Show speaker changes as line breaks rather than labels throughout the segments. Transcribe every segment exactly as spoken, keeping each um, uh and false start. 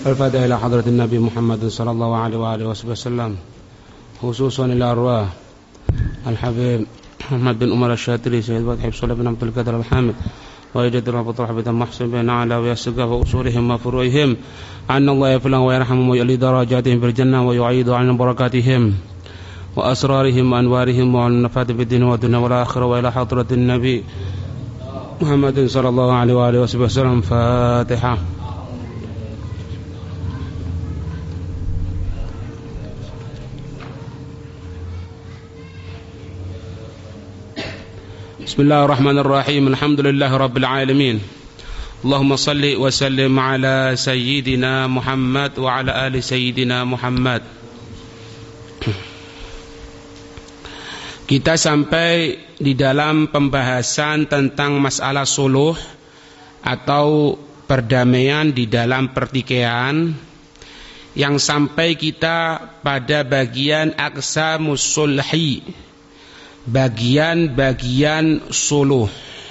الفاتحة إلى حضرة النبي محمد صلى الله عليه وآله وسلم، خصوصا إلى أرواح الحبيب محمد بن عمر الشاتري سيد فتحي بن بن عبد القادر الحامد ويجد رب طرح بن محسن بن على ويسقى وأصولهم وفروعهم أن الله يفلح ويرحمهم ويعلي درجاتهم في الجنة ويعيد عن بركاتهم وأسرارهم وأنوارهم والنفات في الدين والدنيا والآخرة وإلى حضرة النبي محمد صلى الله عليه وآله وسلم. فاتحة. بسم الله الرحمن الرحيم. الحمد لله رب العالمين. اللهم صل وسلم على سيدنا محمد وعلى آل سيدنا Muhammad. Kita sampai di dalam pembahasan tentang masalah suluh atau perdamaian di dalam pertikaian, yang sampai kita pada bagian aqsamus sulhi, bagian-bagian suluh.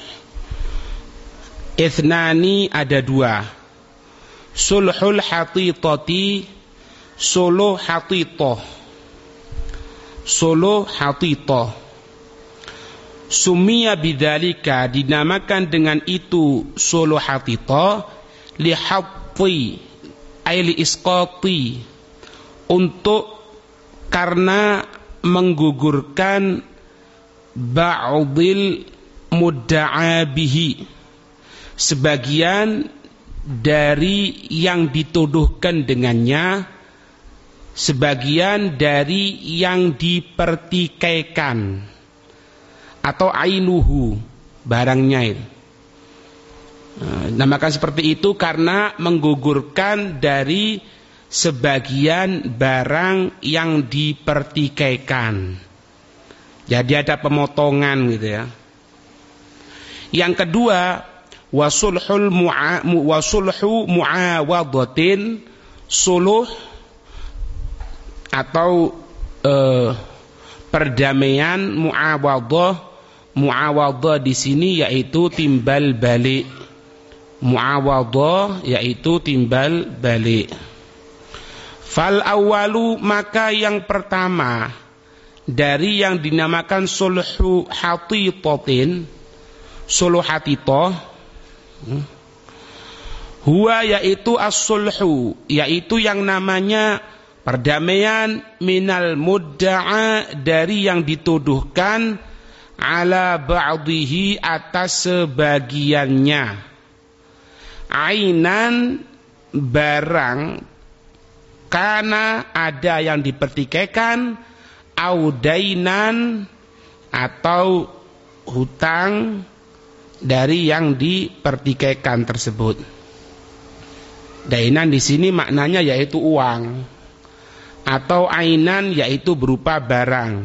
Ithnani ada dua, sulhul hatitati, suluh hatitoh. Suluh hatitoh sumia bidzalika, dinamakan dengan itu suluh hatitoh, lihatti ay li isqati, untuk karena menggugurkan ba'dil mudda'a bihi, sebagian dari yang dituduhkan dengannya, sebagian dari yang dipertikaikan, atau ainuhu, barangnya itu. Namakan seperti itu karena menggugurkan dari sebagian barang yang dipertikaikan. Jadi ada pemotongan gitu ya. Yang kedua, wasulhul mu'a wasulhu mu'awadatin, suluh atau eh, perdamaian mu'awadah. Mu'awadah di sini yaitu timbal balik. Mu'awadah yaitu timbal balik. Fal awalu, maka yang pertama dari yang dinamakan sulhu hatitatin, suluh hatitoh, huwa yaitu as-sulhu, yaitu yang namanya perdamaian minal mudda'a, dari yang dituduhkan, ala ba'dihi, atas sebagiannya, ainan barang, karena ada yang dipertikaikan, audainan atau hutang dari yang dipertikaikan tersebut. Dainan di sini maknanya yaitu uang, atau ainan yaitu berupa barang.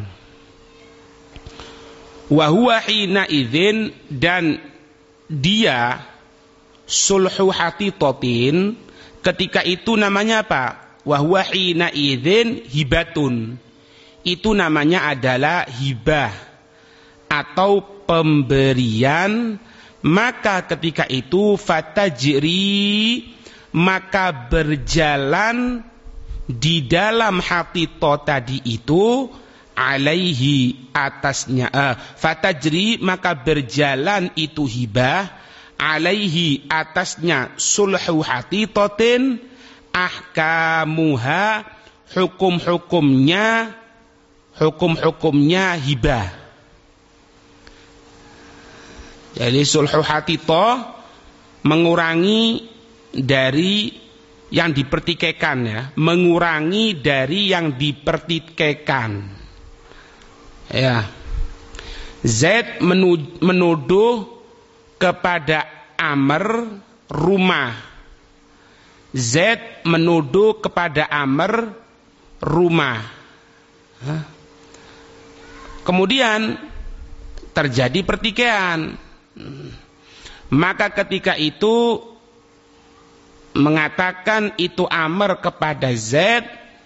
Wa huwa hina idzin, dan dia sulhu hatitatin ketika itu namanya apa? Wa huwa hina idzin hibatun, itu namanya adalah hibah atau pemberian. Maka ketika itu fatajri, maka berjalan di dalam hatito tadi itu, alaihi, atasnya, uh, fatajri, maka berjalan itu hibah, alaihi, atasnya sulhu hatitotin, ahkamuha, hukum-hukumnya, hukum-hukumnya hibah. Jadi sulhu hatito mengurangi dari yang dipertikaikan ya, mengurangi dari yang dipertikaikan. Ya. Zaid menuduh kepada Amr rumah. Zaid menuduh kepada Amr rumah. Hah? Kemudian terjadi pertikaian. Maka ketika itu mengatakan itu Amr kepada Zaid,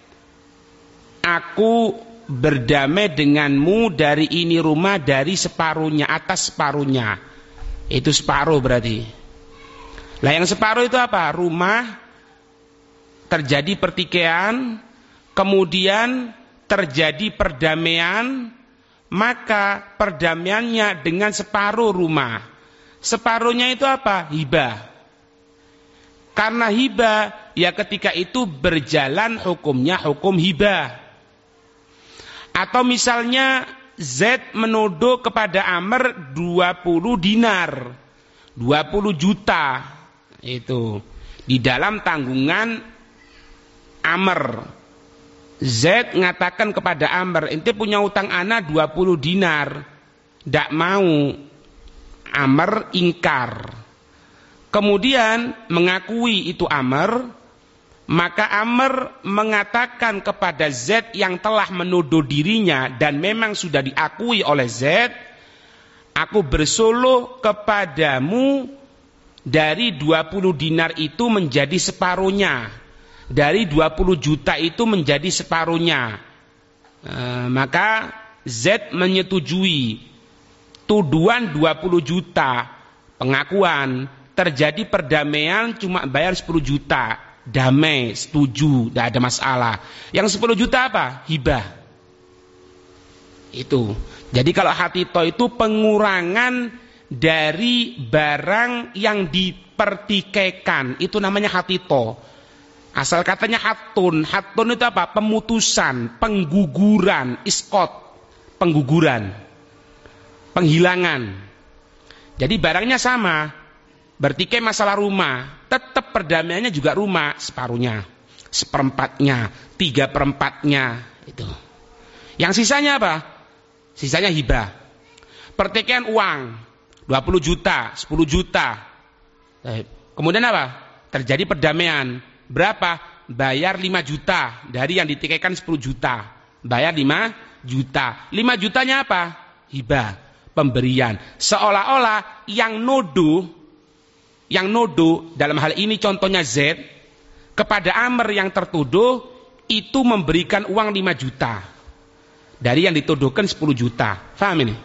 aku berdamai denganmu dari ini rumah, dari separuhnya, atas separuhnya. Itu separuh berarti. Lah yang separuh itu apa? Rumah terjadi pertikaian, kemudian terjadi perdamaian, maka perdamaiannya dengan separuh rumah. Separuhnya itu apa? Hibah. Karena hibah, ya ketika itu berjalan hukumnya hukum hibah. Atau misalnya Z menuduh kepada Amr dua puluh dinar, dua puluh juta itu di dalam tanggungan Amr. Z ngatakan kepada Amr, ente punya utang ana dua puluh dinar. Ndak mau. Amr ingkar. Kemudian mengakui itu Amr. Maka Amr mengatakan kepada Z yang telah menuduh dirinya dan memang sudah diakui oleh Z, aku bersuluh kepadamu dari dua puluh dinar itu menjadi separuhnya, dari dua puluh juta itu menjadi separuhnya. E, maka Z menyetujui tuduhan dua puluh juta, pengakuan, terjadi perdamaian cuma bayar sepuluh juta. Damai, setuju, tidak ada masalah. Yang sepuluh juta apa? Hibah. Itu. Jadi kalau hatito itu pengurangan dari barang yang dipertikaikan. Itu namanya hatito. Asal katanya hatun. Hatun itu apa? Pemutusan, pengguguran, iskot, pengguguran, penghilangan. Jadi barangnya sama. Bertikai masalah rumah, tetap perdamaiannya juga rumah, separuhnya, seperempatnya, tiga perempatnya, itu. Yang sisanya apa? Sisanya hibah. Pertikaian uang, dua puluh juta, sepuluh juta. Kemudian apa? Terjadi perdamaian. Berapa? Bayar lima juta, dari yang ditikaikan sepuluh juta. Bayar lima juta. lima jutanya apa? Hibah, pemberian. Seolah-olah yang nuduh, Yang nuduh dalam hal ini contohnya Z kepada Amr yang tertuduh itu memberikan uang lima juta dari yang dituduhkan sepuluh juta. Faham ini?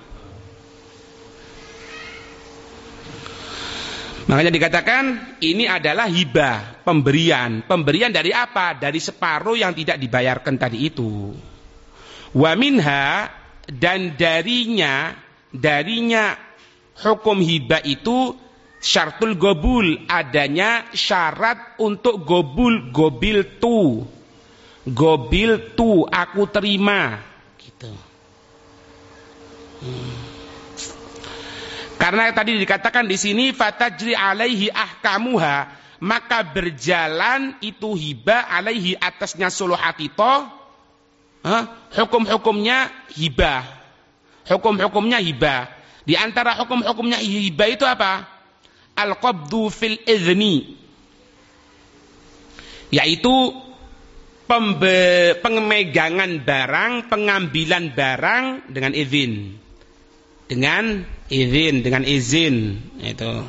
Makanya dikatakan ini adalah hibah, pemberian. Pemberian dari apa? Dari separuh yang tidak dibayarkan tadi itu. Wa minha, dan darinya, darinya hukum hibah itu syartul gobul, adanya syarat untuk gobul, gobil tu, gobil tu, aku terima, gitu. Hmm. Karena tadi dikatakan di sini fatajri alaihi ahkamuha, maka berjalan itu hibah alaihi atasnya suluh hatito, huh? hukum-hukumnya hibah, hukum-hukumnya hibah. Di antara hukum-hukumnya hibah itu apa? Al-qabdu fil idhni, yaitu pembe, pemegangan barang, pengambilan barang dengan izin, dengan izin, dengan izin itu.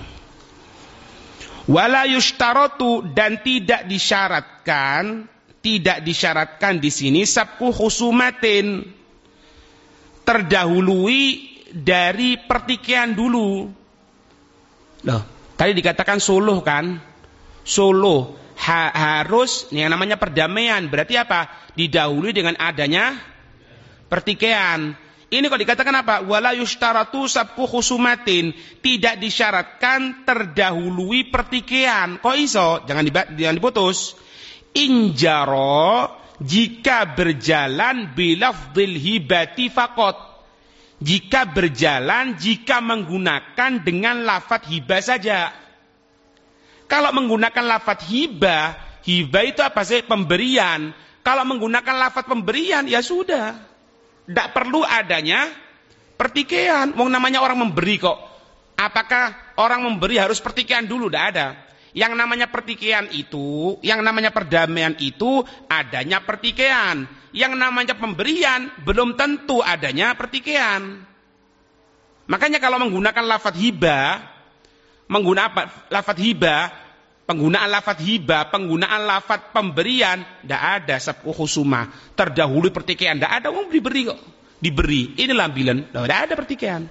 Wala yushtaratu, dan tidak disyaratkan, tidak disyaratkan di sini sabku khusumatin, terdahului dari pertikaian dulu. Loh, tadi dikatakan suluh kan? Suluh ha, harus yang namanya perdamaian. Berarti apa? Didahului dengan adanya pertikaian. Ini kok dikatakan apa? Wala yushtaratu sabku khusumatin, tidak disyaratkan terdahului pertikaian. Kok iso? Jangan diba- jangan diputus. Injaro, jika berjalan bilafdil hibati faqat. Jika berjalan, jika menggunakan dengan lafadz hibah saja. Kalau menggunakan lafadz hibah, hibah itu apa sih? Pemberian. Kalau menggunakan lafadz pemberian, ya sudah. Tidak perlu adanya pertikaian. Wong namanya orang memberi kok. Apakah orang memberi harus pertikaian dulu? Tidak ada. Yang namanya pertikaian itu, yang namanya perdamaian itu, adanya pertikaian. Yang namanya pemberian belum tentu adanya pertikaian. Makanya kalau menggunakan lafadz hibah, menggunakan lafadz hibah, penggunaan lafadz hibah, penggunaan lafadz pemberian, tidak ada sabku khusumah, terdahului pertikaian, tidak ada. Wong diberi kok, diberi. Ini lambilan, tidak ada pertikaian.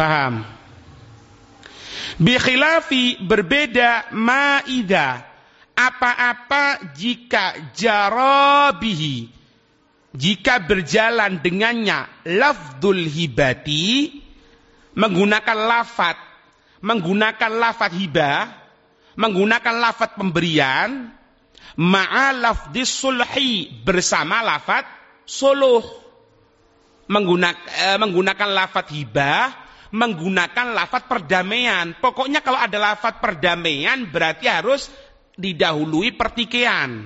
Faham? Bi khilafi, berbeda, ma'ida,
apa-apa jika jarabihi, jika berjalan dengannya lafdzul hibati, menggunakan lafat, menggunakan lafat hibah, menggunakan lafat pemberian, ma'a lafdzis sulhi, bersama lafat suluh. Menggunakan, eh, menggunakan lafat hibah, menggunakan lafat perdamaian. Pokoknya kalau ada lafat perdamaian berarti harus didahului pertikaian.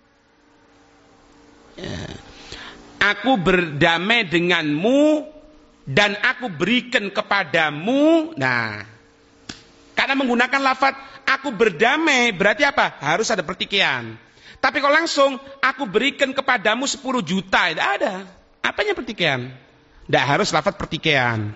Ya. Aku berdamai denganmu dan aku berikan kepadamu. Nah, karena menggunakan lafaz aku berdamai berarti apa? Harus ada pertikaian. Tapi kalau langsung aku berikan kepadamu sepuluh juta, tidak ada. Apanya pertikaian? Tidak harus lafaz pertikaian.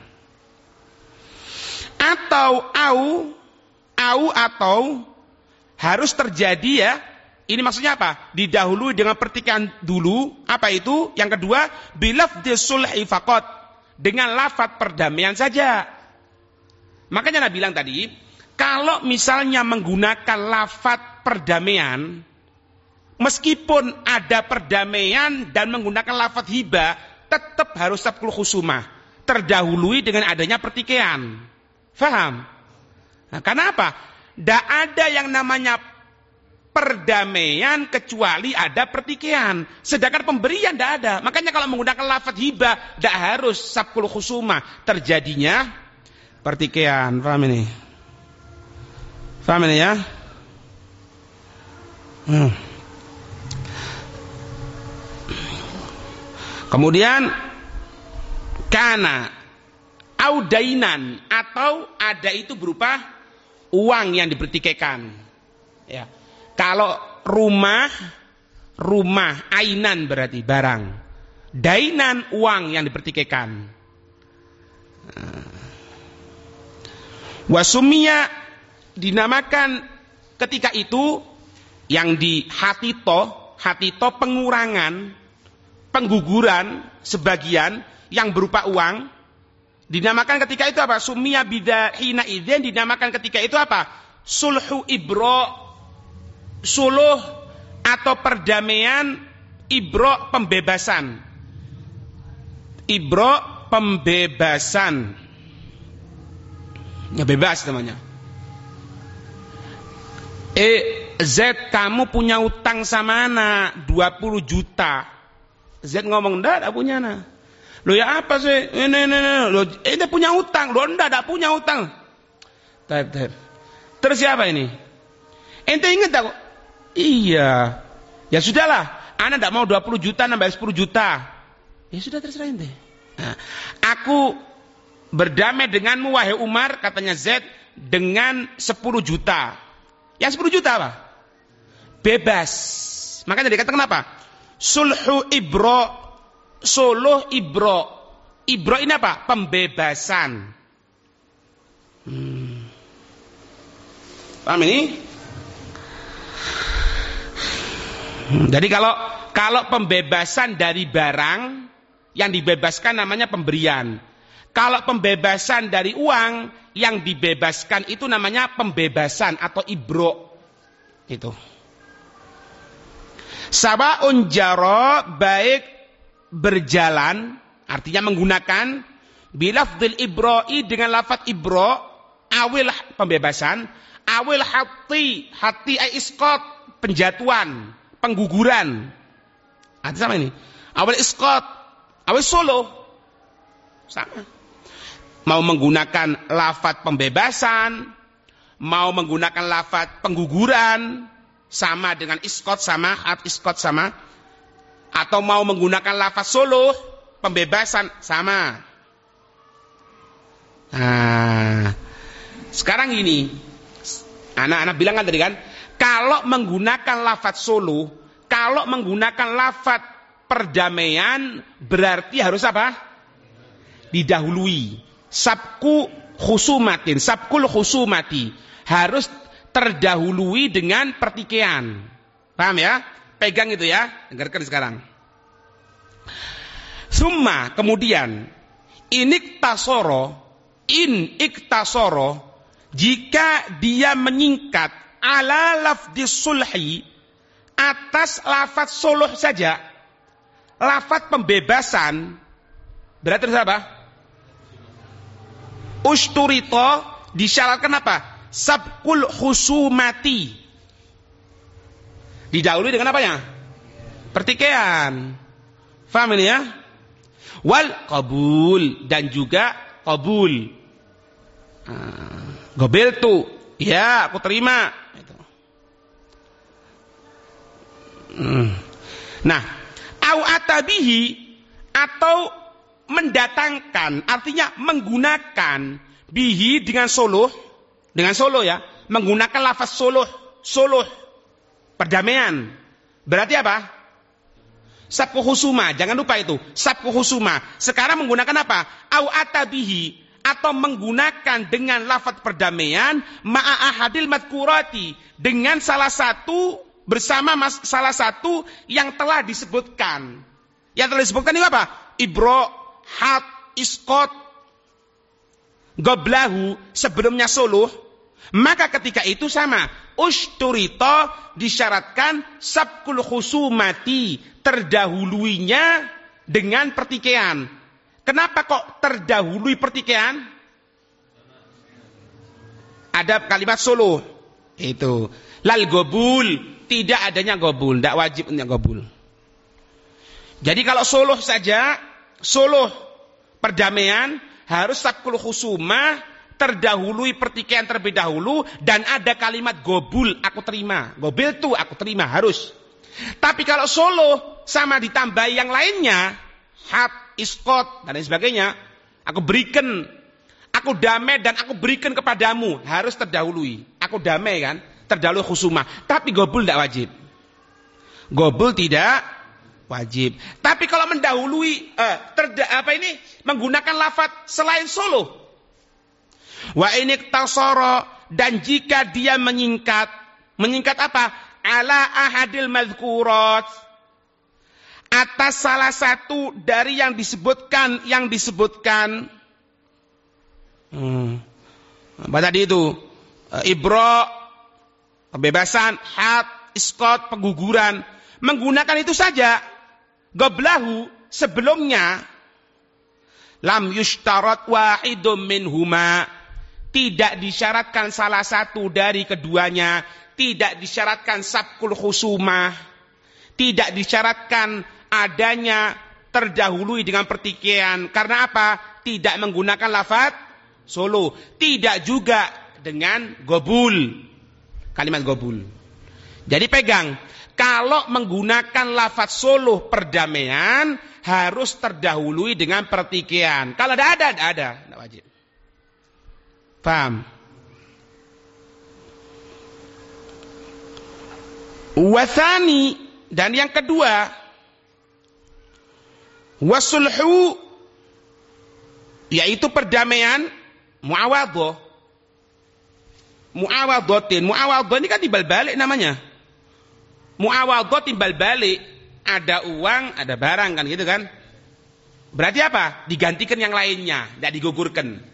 Atau au, au atau harus terjadi ya. Ini maksudnya apa? Didahului dengan pertikaian dulu. Apa itu? Yang kedua, bilafdhi sulhi faqat, dengan lafaz perdamaian saja. Makanya Nabi bilang tadi, kalau misalnya menggunakan lafaz perdamaian, meskipun ada perdamaian dan menggunakan lafaz hibah, tetap harus sabqul khusumah, terdahului dengan adanya pertikaian. Faham? Nah, karena apa? Tidak ada yang namanya perdamaian kecuali ada pertikaian. Sedangkan pemberian tidak ada. Makanya kalau menggunakan lafaz hibah tidak harus sabqul khusumah, terjadinya pertikaian. Paham ini? Paham ini ya? Hmm. Kemudian kana audainan, atau ada itu berupa uang yang dipertikaikan. Ya. Kalau rumah, rumah ainan berarti barang. Dainan uang yang dipertikaikan. Wasumia dinamakan ketika itu yang di hatito, hatito pengurangan, pengguguran sebagian yang berupa uang. Dinamakan ketika itu apa? Sumia bida hina idzin, dinamakan ketika itu apa? Sulhu ibro, suluh atau perdamaian, ibro pembebasan. Ibro pembebasan. Ya bebas namanya. Eh Z, kamu punya utang sama anak dua puluh juta. Z ngomong, enggak, enggak punya anak. Loh ya apa sih? Ini, ini, ini. Loh, ini punya utang. Loh enggak, enggak punya utang. Taib, taib. Terus siapa ini? Ente ingat tak? Iya. Ya sudahlah, anak enggak mau dua puluh juta, nambah sepuluh juta. Ya sudah, terserah ente. Nah, aku berdamai denganmu wahai Umar, katanya Z, dengan sepuluh juta. Yang sepuluh juta apa? Bebas. Makanya dikatakan apa? Sulhu ibro, suluh ibro. Ibro ini apa? Pembebasan. Hmm. Paham ini? Jadi kalau kalau pembebasan dari barang, yang dibebaskan namanya pemberian. Kalau pembebasan dari uang, yang dibebaskan itu namanya pembebasan atau ibro. Itu. Sabaun jaro, baik berjalan, artinya menggunakan bilafdil ibroi, dengan lafaz ibro, awil pembebasan, awil hati, hati ay iskot, penjatuhan, pengguguran. Artinya sama ini. Awil iskot, awil solo, sama. Mau menggunakan lafaz pembebasan, mau menggunakan lafaz pengguguran, sama dengan iskot sama, at iskot sama, atau mau menggunakan lafaz suluh, pembebasan, sama. Nah, sekarang ini, anak-anak bilang kan tadi kan, kalau menggunakan lafaz suluh, kalau menggunakan lafaz perdamaian, berarti harus apa? Didahului. Sabku khusumatin, sabkul khusumati, harus terdahului dengan pertikaian. Paham ya? Pegang itu ya. Dengarkan sekarang. Summa, kemudian, iniktasoro, in iktasoro, jika dia menyingkat ala lafdis sulhi, atas lafaz suluh saja, lafaz pembebasan, berarti apa? Usturito, disyaratkan apa? Sabkul khusumati, didahului dengan apa ya? Pertikaian. Faham ini ya? Wal qabul, dan juga qabul. Nah, gobel tu, ya aku terima. Nah, au atabihi, atau mendatangkan, artinya menggunakan bihi dengan suluh, dengan suluh ya, menggunakan lafaz suluh, suluh perdamaian. Berarti apa? Sabku husuma, jangan lupa itu, sabku husuma. Sekarang menggunakan apa? Au atabihi, atau menggunakan dengan lafaz perdamaian ma'a ahadil madkurati, dengan salah satu, bersama mas, salah satu yang telah disebutkan. Yang telah disebutkan itu apa? Ibro, hat, iskot, goblahu, sebelumnya suluh. Maka ketika itu sama, usturito, disyaratkan sabkul khusumati, terdahuluinya dengan pertikaian. Kenapa kok terdahului pertikaian? Ada kalimat suluh. Itu. Lal gobul, tidak adanya gobul, tidak wajib untuk gobul. Jadi kalau suluh saja, suluh perdamaian, harus sabkul khusumah, terdahului pertikaian terlebih dahulu, dan ada kalimat gobul, aku terima. Gobel tu, aku terima, harus. Tapi kalau suluh sama ditambah yang lainnya, hat, iskot, dan lain sebagainya, aku berikan, aku damai dan aku berikan kepadamu, harus terdahului. Aku damai kan, terdahului khusumah. Tapi gobul tidak wajib. Gobul tidak wajib. Tapi kalau mendahului, eh, terda, apa ini, menggunakan lafaz selain suluh, wa ini tasoro, dan jika dia menyingkat, menyingkat apa? Ala ahadil madhkurat, atas salah satu dari yang disebutkan, yang disebutkan. Hmm. Apa tadi itu? Ibro, pembebasan, had, iskot, pengguguran. Menggunakan itu saja. Goblahu, sebelumnya, lam yushtarat wahidum minhuma, tidak disyaratkan salah satu dari keduanya, tidak disyaratkan sabkul khusumah, tidak disyaratkan adanya terdahului dengan pertikaian. Karena apa? Tidak menggunakan lafaz solo, tidak juga dengan gobul, kalimat gobul. Jadi pegang, kalau menggunakan lafaz solo perdamaian harus terdahului dengan pertikaian. Kalau tidak ada, tidak ada, tidak wajib. Paham? Wathani, dan yang kedua, wasulhu, yaitu perdamaian muawadhah. Muawadhatin, muawadhah ini kan timbal balik namanya. Muawadhah timbal balik, ada uang, ada barang kan gitu kan. Berarti apa? Digantikan yang lainnya, tidak digugurkan.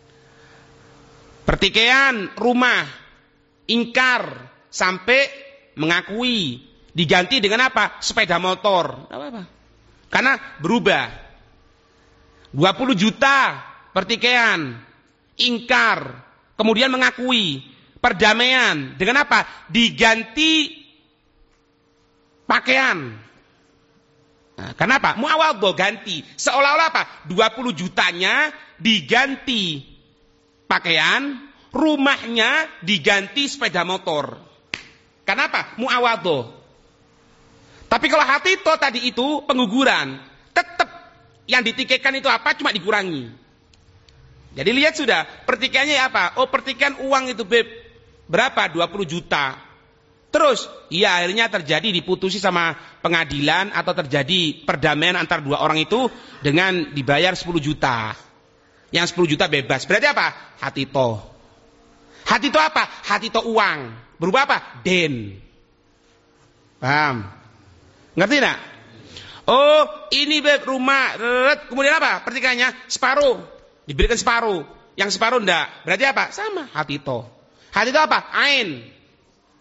Pertikaian rumah, ingkar sampai mengakui, diganti dengan apa? Sepeda motor. Tidak apa-apa. Karena berubah. dua puluh juta pertikaian, ingkar, kemudian mengakui, perdamaian dengan apa? Diganti pakaian. Nah, kenapa? Muawadhah, ganti. Seolah-olah apa? dua puluh jutanya diganti pakaian, rumahnya diganti sepeda motor. Kenapa? Muawadhah. Tapi kalau hati itu tadi itu pengguguran, tetap yang ditikaikan itu apa? Cuma dikurangi. Jadi lihat sudah, pertikaiannya apa? Oh, pertikaian uang itu beb berapa? dua puluh juta. Terus, ya akhirnya terjadi diputusi sama pengadilan atau terjadi perdamaian antara dua orang itu dengan dibayar sepuluh juta. Yang sepuluh juta bebas. Berarti apa? Hatito. Hatito apa? Hatito uang. Berubah apa? Den. Paham? Ngerti enggak? Oh, ini beb rumah. Kemudian apa? Pertikaiannya separuh. Diberikan separuh. Yang separuh enggak. Berarti apa? Sama. Hatito. Hatito apa? Ain.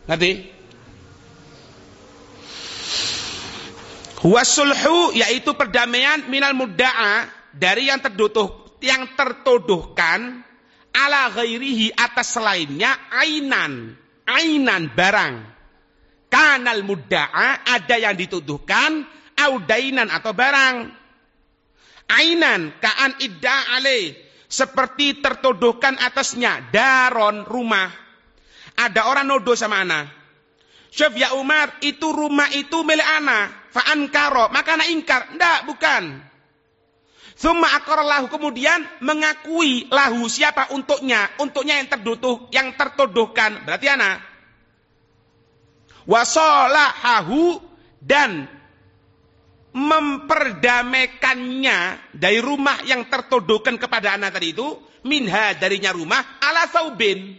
Ngerti? Wasulhu yaitu perdamaian minal mudda'a dari yang tertuduh yang tertuduhkan ala ghairihi atas selainnya ainan ainan barang kanal mudda'a ada yang dituduhkan audainan atau barang ainan kaan idda alaih seperti tertuduhkan atasnya daron rumah. Ada orang nodo sama ana, Syekh ya Umar itu rumah itu milik ana fa ankaro maka ana ingkar ndak bukan. Summa aqarallahu kemudian mengakui lahu siapa untuknya untuknya yang tertuduh yang tertuduhkan berarti ana wasolahahu dan memperdamaikannya dari rumah yang tertuduhkan kepada anak tadi itu minha darinya rumah ala saubin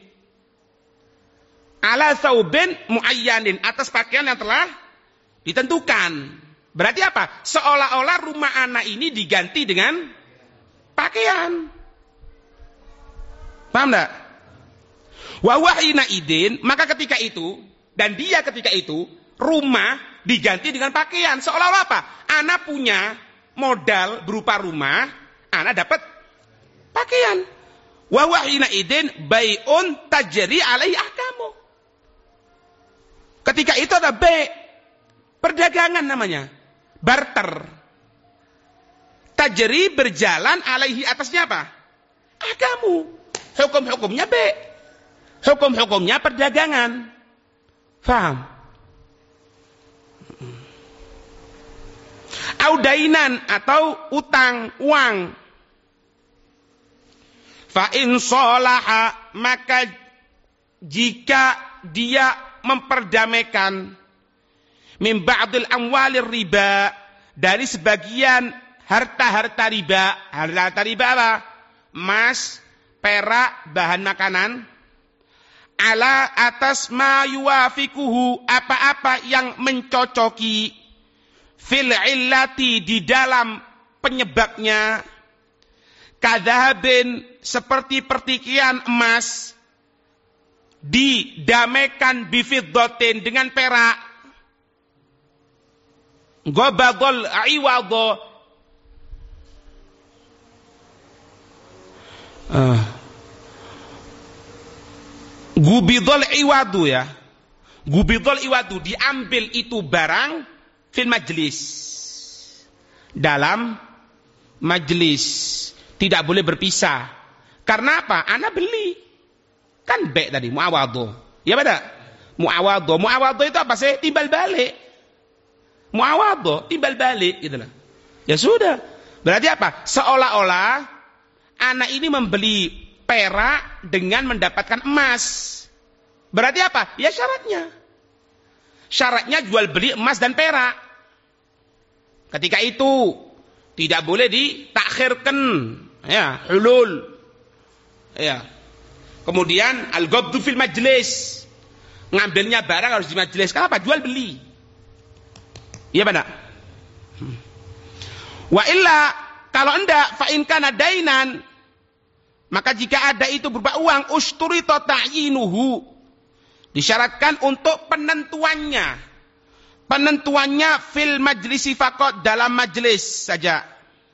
ala saubin muayyanin atas pakaian yang telah ditentukan. Berarti apa? Seolah-olah rumah anak ini diganti dengan pakaian. Paham enggak? Wa wahina idin maka ketika itu dan dia ketika itu rumah diganti dengan pakaian. Seolah-olah apa? Anak punya modal berupa rumah, anak dapat pakaian. Wa wahina idin bai'un tajri alaihi ahkamu. Ketika itu ada bai', perdagangan namanya, barter. Tajri berjalan alaihi atasnya apa? Ahkamu. Hukum-hukumnya bai'. Hukum-hukumnya perdagangan. Faham? Audainan atau utang uang. Fa in sholaha maka jika dia memperdamaikan min ba'dil amwalir riba dari sebagian harta-harta riba. Harta riba apa? Emas, perak, bahan makanan. Ala atas ma yuwafikuhu apa-apa yang mencocoki fil illati di dalam penyebabnya kadhabin seperti pertikian emas didamaikan bifiddatin dengan perak gobadol iwadho uh. Gubidol iwadu ya. Gubidol iwadu diambil itu barang fil majlis. Dalam majlis. Tidak boleh berpisah. Karena apa? Ana beli. Kan baik tadi muawadu. Ya pada? Muawadu. Muawadu itu apa sih? Timbal balik. Muawadu, timbal balik gitu lah. Ya sudah. Berarti apa? Seolah-olah anak ini membeli perak dengan mendapatkan emas. Berarti apa? Ya syaratnya. Syaratnya jual beli emas dan perak. Ketika itu tidak boleh ditakhirkan, ya, hulul. Ya. Kemudian al-ghabdu fil majlis. Ngambilnya barang harus di majlis. Kenapa? Jual beli. Iya benar. Wa illa kalau enggak fa in kana dainan maka jika ada itu berupa uang, usturita ta'yinuhu. Disyaratkan untuk penentuannya. Penentuannya fil majlisi faqat, dalam majlis saja.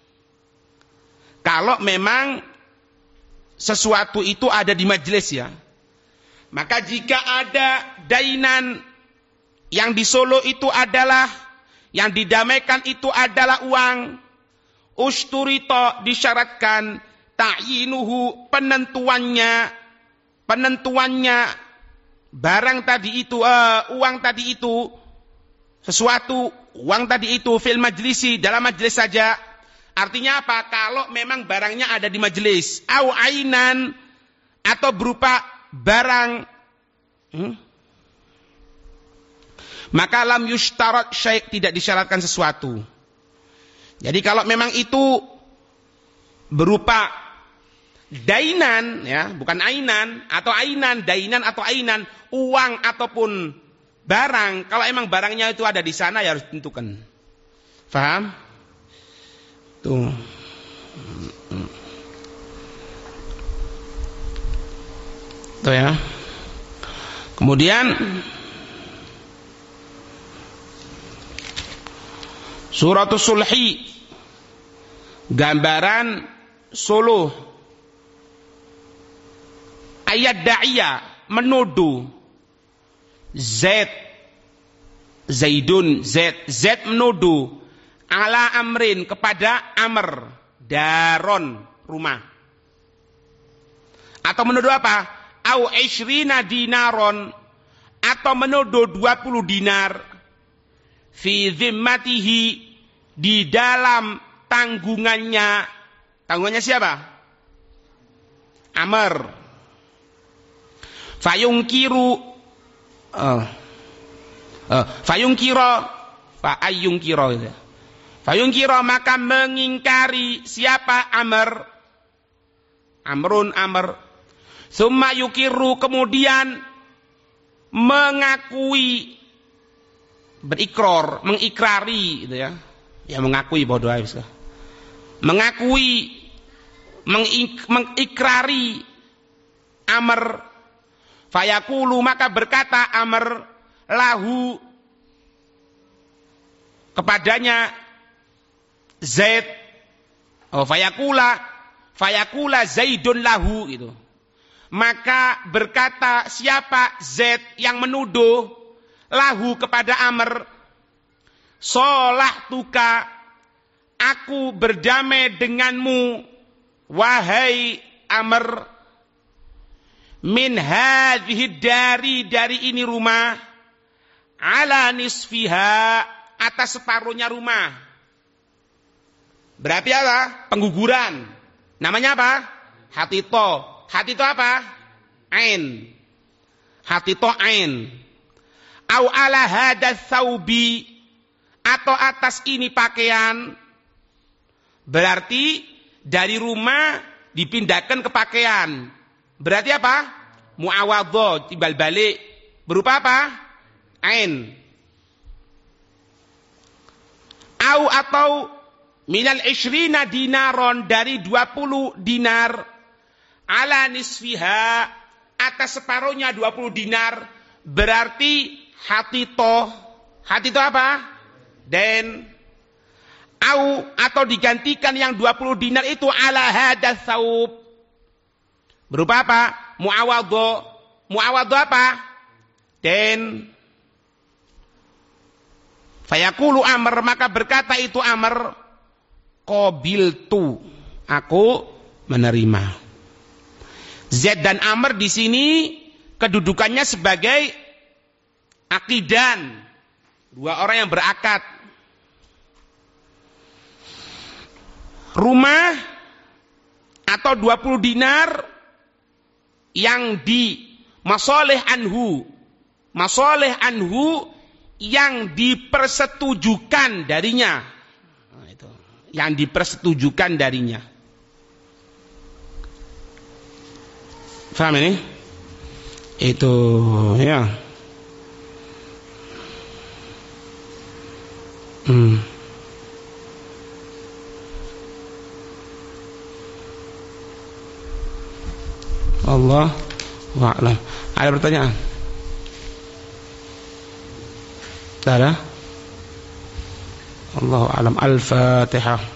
Kalau memang sesuatu itu ada di majlis ya. Maka jika ada dainan yang di Solo itu adalah, yang didamaikan itu adalah uang, usturita disyaratkan ta'yinuhu penentuannya penentuannya barang tadi itu uh, uang tadi itu sesuatu uang tadi itu fil majlisi dalam majlis saja. Artinya apa? Kalau memang barangnya ada di majlis au ainan atau berupa barang hmm? maka lam yushtarat syai' tidak disyaratkan sesuatu. Jadi kalau memang itu berupa dainan ya, bukan ainan atau ainan, dainan atau ainan, uang ataupun barang, kalau emang barangnya itu ada di sana ya harus ditentukan. Faham? Tuh. Tuh ya. Kemudian Suratul Sulhi, gambaran suluh. Ayat da'iyah, menuduh. Zaid, Zaidun, Zaid, Zaid menuduh ala amrin, kepada Amr, daron, rumah. Atau menuduh apa? Au ishrina dinaron, atau menuduh dua puluh dinar, fi zimmatihi, di dalam tanggungannya. Tanggungannya siapa? Amr. Fayungkiru Uh, uh, fayungkiro fa ayungkiro gitu. Fayungkiro, maka mengingkari siapa? Amr. Amrun, Amr. Summa yukiru, kemudian mengakui, berikrar, mengikrari gitu ya. Ya mengakui bodoh aja. Mengakui, mengik, mengikrari Amr. Fayaqulu, maka berkata Amr lahu, kepadanya Zaid. Oh, fayaqula, fayaqula Zaidun lahu gitu. Maka berkata siapa? Zaid yang menuduh lahu kepada Amr, sholahtuka, aku berdamai denganmu wahai Amr, min hadhihi dari, dari ini rumah, ala nisfiha, atas separuhnya rumah. Berarti apa? Pengguguran. Namanya apa? Hatito. Hatito apa? Ain. Hatito ain. Au ala hadas saubi, atau atas ini pakaian. Berarti dari rumah dipindahkan ke pakaian. Berarti apa? Muawadhah, timbal balik. Berupa apa? Ain. Au atau minal ishrina dinaron, dari dua puluh dinar, ala nisfiha, atas separuhnya dua puluh dinar. Berarti hatito. Hatito apa? Dan au atau digantikan yang dua puluh dinar itu ala hadas saub. Berupa apa? Muawadhah. Muawadhah apa? Dan fayaqulu Amr, maka berkata itu Amr, qabiltu, aku menerima. Zaid dan Amr di sini kedudukannya sebagai akidan, dua orang yang berakad. Rumah atau dua puluh dinar yang di masoleh anhu, masoleh anhu yang dipersetujukan darinya, nah, itu yang dipersetujukan darinya. Faham ini? Itu ya. Hmm. Allah wa'alam. Ada pertanyaan? Tak ada? Allahu a'lam. Al-Fatihah.